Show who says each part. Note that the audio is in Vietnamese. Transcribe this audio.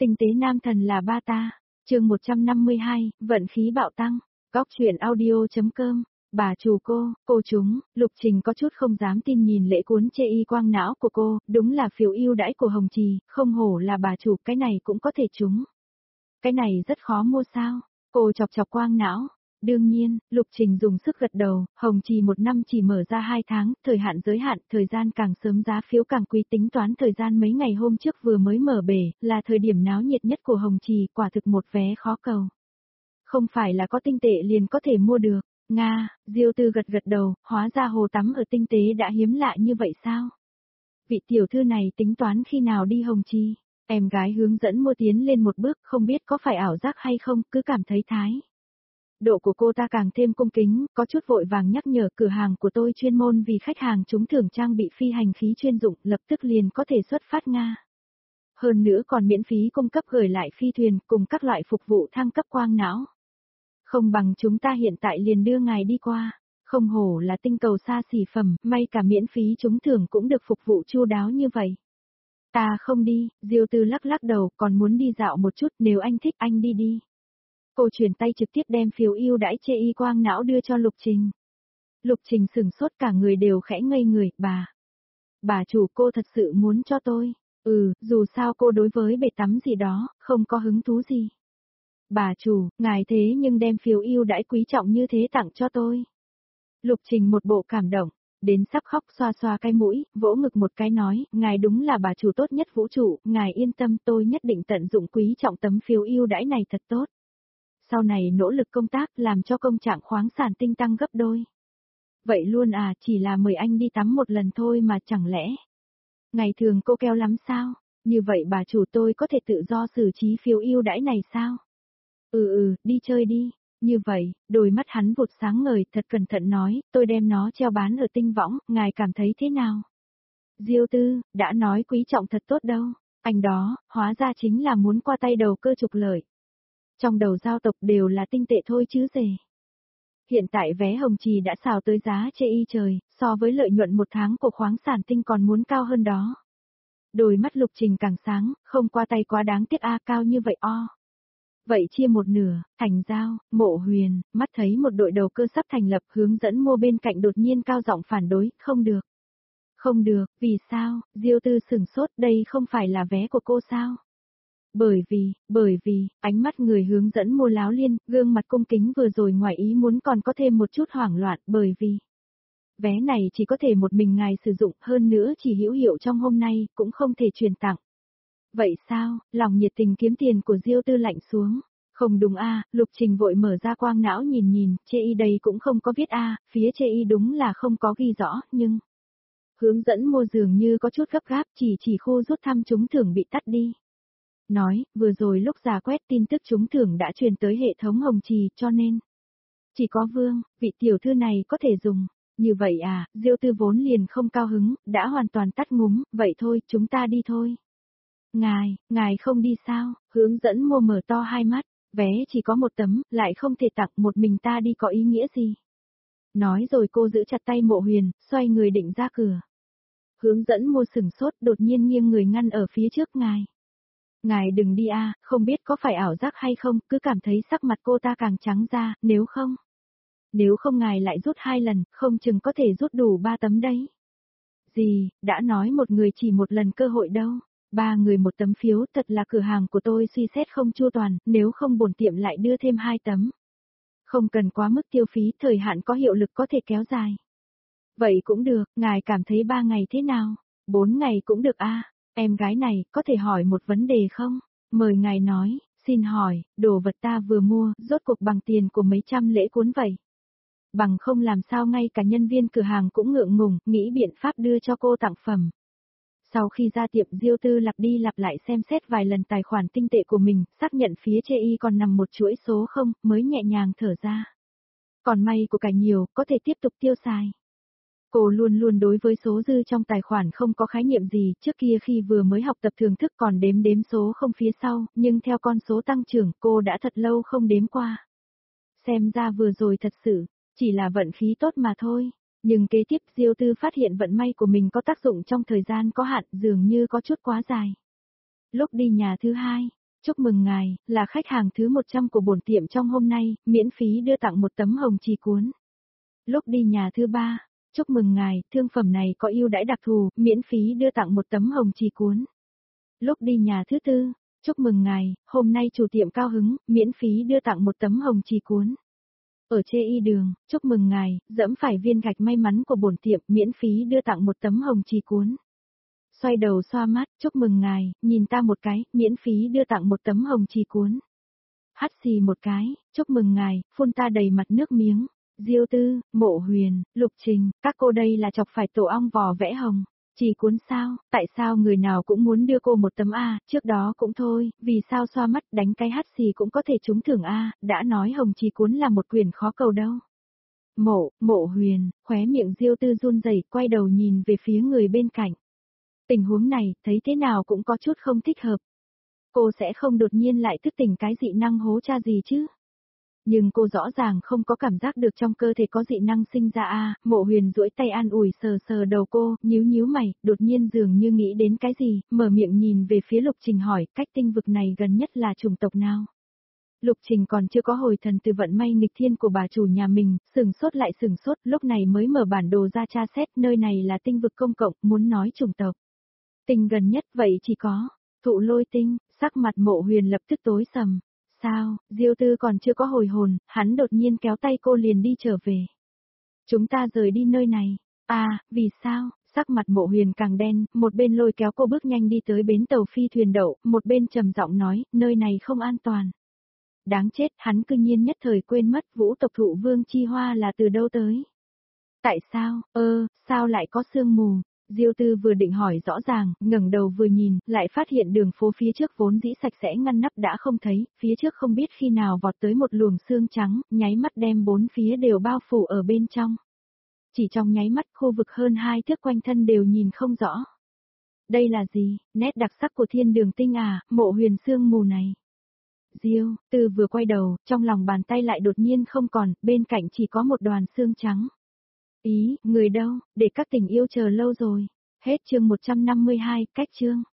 Speaker 1: Tinh tế nam thần là ba ta. Chương 152, vận khí bạo tăng. Góc truyện audio.com. Bà chủ cô chúng, Lục Trình có chút không dám tin nhìn lễ cuốn chê y quang não của cô, đúng là phiếu ưu đãi của Hồng Trì, không hổ là bà chủ, cái này cũng có thể trúng. Cái này rất khó mua sao? Cô chọc chọc quang não. Đương nhiên, Lục Trình dùng sức gật đầu, Hồng Trì một năm chỉ mở ra 2 tháng, thời hạn giới hạn, thời gian càng sớm giá phiếu càng quý, tính toán thời gian mấy ngày hôm trước vừa mới mở bể, là thời điểm náo nhiệt nhất của Hồng Trì, quả thực một vé khó cầu. Không phải là có tinh tệ liền có thể mua được. Nga, Diêu Tư gật gật đầu, hóa ra hồ tắm ở tinh tế đã hiếm lạ như vậy sao? Vị tiểu thư này tính toán khi nào đi Hồng Trì? Em gái hướng dẫn mua tiến lên một bước, không biết có phải ảo giác hay không, cứ cảm thấy thái độ của cô ta càng thêm cung kính, có chút vội vàng nhắc nhở cửa hàng của tôi chuyên môn vì khách hàng trúng thưởng trang bị phi hành khí chuyên dụng, lập tức liền có thể xuất phát Nga. Hơn nữa còn miễn phí cung cấp gửi lại phi thuyền cùng các loại phục vụ thăng cấp quang não. Không bằng chúng ta hiện tại liền đưa ngài đi qua. Không hổ là tinh cầu xa xỉ phẩm, may cả miễn phí trúng thưởng cũng được phục vụ chu đáo như vậy. Ta không đi, Diêu Tư lắc lắc đầu, còn muốn đi dạo một chút, nếu anh thích anh đi đi. Cô chuyển tay trực tiếp đem phiếu ưu đãi chê y quang não đưa cho Lục Trình. Lục Trình sửng sốt, cả người đều khẽ ngây người. Bà chủ, cô thật sự muốn cho tôi. Dù sao cô đối với bể tắm gì đó, không có hứng thú gì. Bà chủ, ngài thế nhưng đem phiếu ưu đãi quý trọng như thế tặng cho tôi. Lục Trình một bộ cảm động, đến sắp khóc, xoa xoa cái mũi, vỗ ngực một cái nói, ngài đúng là bà chủ tốt nhất vũ trụ, ngài yên tâm, tôi nhất định tận dụng quý trọng tấm phiếu ưu đãi này thật tốt. Sau này nỗ lực công tác làm cho công trạng khoáng sản tinh tăng gấp đôi. Vậy luôn à, chỉ là mời anh đi tắm một lần thôi mà chẳng lẽ. Ngày thường cô keo lắm sao? Như vậy bà chủ, tôi có thể tự do xử trí phiếu ưu đãi này sao? Đi chơi đi. Như vậy, đôi mắt hắn vụt sáng ngời, thật cẩn thận nói, tôi đem nó treo bán ở tinh võng, ngài cảm thấy thế nào? Diêu Tư, đã nói quý trọng thật tốt đâu. Anh đó, hóa ra chính là muốn qua tay đầu cơ trục lợi. Trong đầu giao tộc đều là tinh tệ thôi chứ gì. Hiện tại vé Hồng Trì đã xào tới giá chê y trời, so với lợi nhuận một tháng của khoáng sản tinh còn muốn cao hơn đó. Đôi mắt Lục Trình càng sáng, không qua tay quá đáng tiếc cao như vậy Vậy chia một nửa, Thành Giao, Mộ Huyền, mắt thấy một đội đầu cơ sắp thành lập, hướng dẫn mua bên cạnh đột nhiên cao giọng phản đối, không được. Không được, vì sao? Diêu Tư sửng sốt, đây không phải là vé của cô sao? Bởi vì, ánh mắt người hướng dẫn mua láo liên, gương mặt cung kính vừa rồi ngoài ý muốn còn có thêm một chút hoảng loạn, bởi vì vé này chỉ có thể một mình ngài sử dụng, hơn nữa chỉ hữu hiệu trong hôm nay, cũng không thể truyền tặng. Vậy sao? Lòng nhiệt tình kiếm tiền của Diêu Tư lạnh xuống. Không đúng Lục Trình vội mở ra quang não nhìn, chê y đây cũng không có viết phía chê y đúng là không có ghi rõ, nhưng hướng dẫn mua dường như có chút gấp gáp, chỉ khu rút thăm trúng thưởng bị tắt đi. Nói, vừa rồi lúc giả quét tin tức trúng thưởng đã truyền tới hệ thống Hồng Trì, cho nên chỉ có Vương, vị tiểu thư này có thể dùng. Như vậy Diêu Tư vốn liền không cao hứng, đã hoàn toàn tắt ngúm, vậy thôi, chúng ta đi thôi. Ngài không đi sao? Hướng dẫn mua mở to hai mắt, vé chỉ có một tấm, lại không thể tặng, một mình ta đi có ý nghĩa gì? Nói rồi cô giữ chặt tay Mộ Huyền, xoay người định ra cửa. Hướng dẫn mua sửng sốt, đột nhiên nghiêng người ngăn ở phía trước ngài. Ngài đừng đi không biết có phải ảo giác hay không, cứ cảm thấy sắc mặt cô ta càng trắng ra, nếu không ngài lại rút 2 lần, không chừng có thể rút đủ 3 tấm đấy. Gì, đã nói một người chỉ một lần cơ hội đâu. 3 người một tấm phiếu, thật là cửa hàng của tôi suy xét không chu toàn, nếu không bổn tiệm lại đưa thêm 2 tấm. Không cần quá mức tiêu phí, thời hạn có hiệu lực có thể kéo dài. Vậy cũng được, ngài cảm thấy 3 ngày thế nào? 4 ngày cũng được Em gái này, có thể hỏi một vấn đề không? Mời ngài nói, xin hỏi, đồ vật ta vừa mua, rốt cuộc bằng tiền của mấy trăm lễ cuốn vậy? Bằng không làm sao ngay cả nhân viên cửa hàng cũng ngượng ngùng, nghĩ biện pháp đưa cho cô tặng phẩm. Sau khi ra tiệm, Diêu Tư lặp đi lặp lại xem xét vài lần tài khoản tinh tệ của mình, xác nhận phía chê y còn nằm một chuỗi số không, mới nhẹ nhàng thở ra. Còn may của cải nhiều, có thể tiếp tục tiêu xài. Cô luôn luôn đối với số dư trong tài khoản không có khái niệm gì, trước kia khi vừa mới học tập thưởng thức còn đếm số không phía sau, nhưng theo con số tăng trưởng cô đã thật lâu không đếm qua. Xem ra vừa rồi thật sự, chỉ là vận khí tốt mà thôi. Nhưng kế tiếp Diêu Tư phát hiện vận may của mình có tác dụng trong thời gian có hạn, dường như có chút quá dài. Lúc đi nhà thứ 2, Chúc mừng ngài, là khách hàng thứ 100 của bổn tiệm trong hôm nay, miễn phí đưa tặng một tấm hồng trì cuốn. Lúc đi nhà thứ 3, chúc mừng ngài, thương phẩm này có ưu đãi đặc thù, miễn phí đưa tặng một tấm hồng trì cuốn. Lúc đi nhà thứ 4, chúc mừng ngài, hôm nay chủ tiệm cao hứng, miễn phí đưa tặng một tấm hồng trì cuốn. Ở chê y đường, chúc mừng ngài, dẫm phải viên gạch may mắn của bổn tiệm, miễn phí đưa tặng một tấm hồng trì cuốn. Xoay đầu xoa mắt, chúc mừng ngài, nhìn ta một cái, miễn phí đưa tặng một tấm hồng trì cuốn. Hắt xì một cái, chúc mừng ngài, phun ta đầy mặt nước miếng. Diêu Tư, Mộ Huyền, Lục Trình, các cô đây là chọc phải tổ ong vò vẽ hồng. Trì cuốn sao, tại sao người nào cũng muốn đưa cô một tấm A, trước đó cũng thôi, vì sao xoa mắt đánh cái hắt xì cũng có thể trúng thưởng A, đã nói hồng trì cuốn là một quyền khó cầu đâu. Mộ Huyền, khóe miệng Diêu Tư run rẩy, quay đầu nhìn về phía người bên cạnh. Tình huống này, thấy thế nào cũng có chút không thích hợp. Cô sẽ không đột nhiên lại thức tỉnh cái dị năng hố cha gì chứ? Nhưng cô rõ ràng không có cảm giác được trong cơ thể có dị năng sinh ra a. Mộ Huyền duỗi tay an ủi sờ sờ đầu cô, nhíu mày, đột nhiên dường như nghĩ đến cái gì, mở miệng nhìn về phía Lục Trình hỏi, cách tinh vực này gần nhất là chủng tộc nào? Lục Trình còn chưa có hồi thần từ vận may nghịch thiên của bà chủ nhà mình, sừng sốt, lúc này mới mở bản đồ ra tra xét, nơi này là tinh vực công cộng, muốn nói chủng tộc. Tinh gần nhất vậy chỉ có, Thụ Lôi tinh, sắc mặt Mộ Huyền lập tức tối sầm. Sao, Diêu Tư còn chưa có hồi hồn, hắn đột nhiên kéo tay cô liền đi trở về. Chúng ta rời đi nơi này. Vì sao? Sắc mặt Mộ Huyền càng đen, một bên lôi kéo cô bước nhanh đi tới bến tàu phi thuyền đậu, một bên trầm giọng nói, nơi này không an toàn. Đáng chết, hắn cư nhiên nhất thời quên mất Vũ tộc Thụ Vương Chi Hoa là từ đâu tới. Tại sao, sao lại có sương mù? Diêu Tư vừa định hỏi rõ ràng, ngẩng đầu vừa nhìn, lại phát hiện đường phố phía trước vốn dĩ sạch sẽ ngăn nắp đã không thấy, phía trước không biết khi nào vọt tới một luồng sương trắng, nháy mắt đem bốn phía đều bao phủ ở bên trong. Chỉ trong nháy mắt khu vực hơn 2 thước quanh thân đều nhìn không rõ. Đây là gì, nét đặc sắc của thiên đường tinh à, Mộ Huyền sương mù này. Diêu Tư vừa quay đầu, trong lòng bàn tay lại đột nhiên không còn, bên cạnh chỉ có một đoàn sương trắng. Người đâu, để các tình yêu chờ lâu rồi. Hết chương 152, cách chương.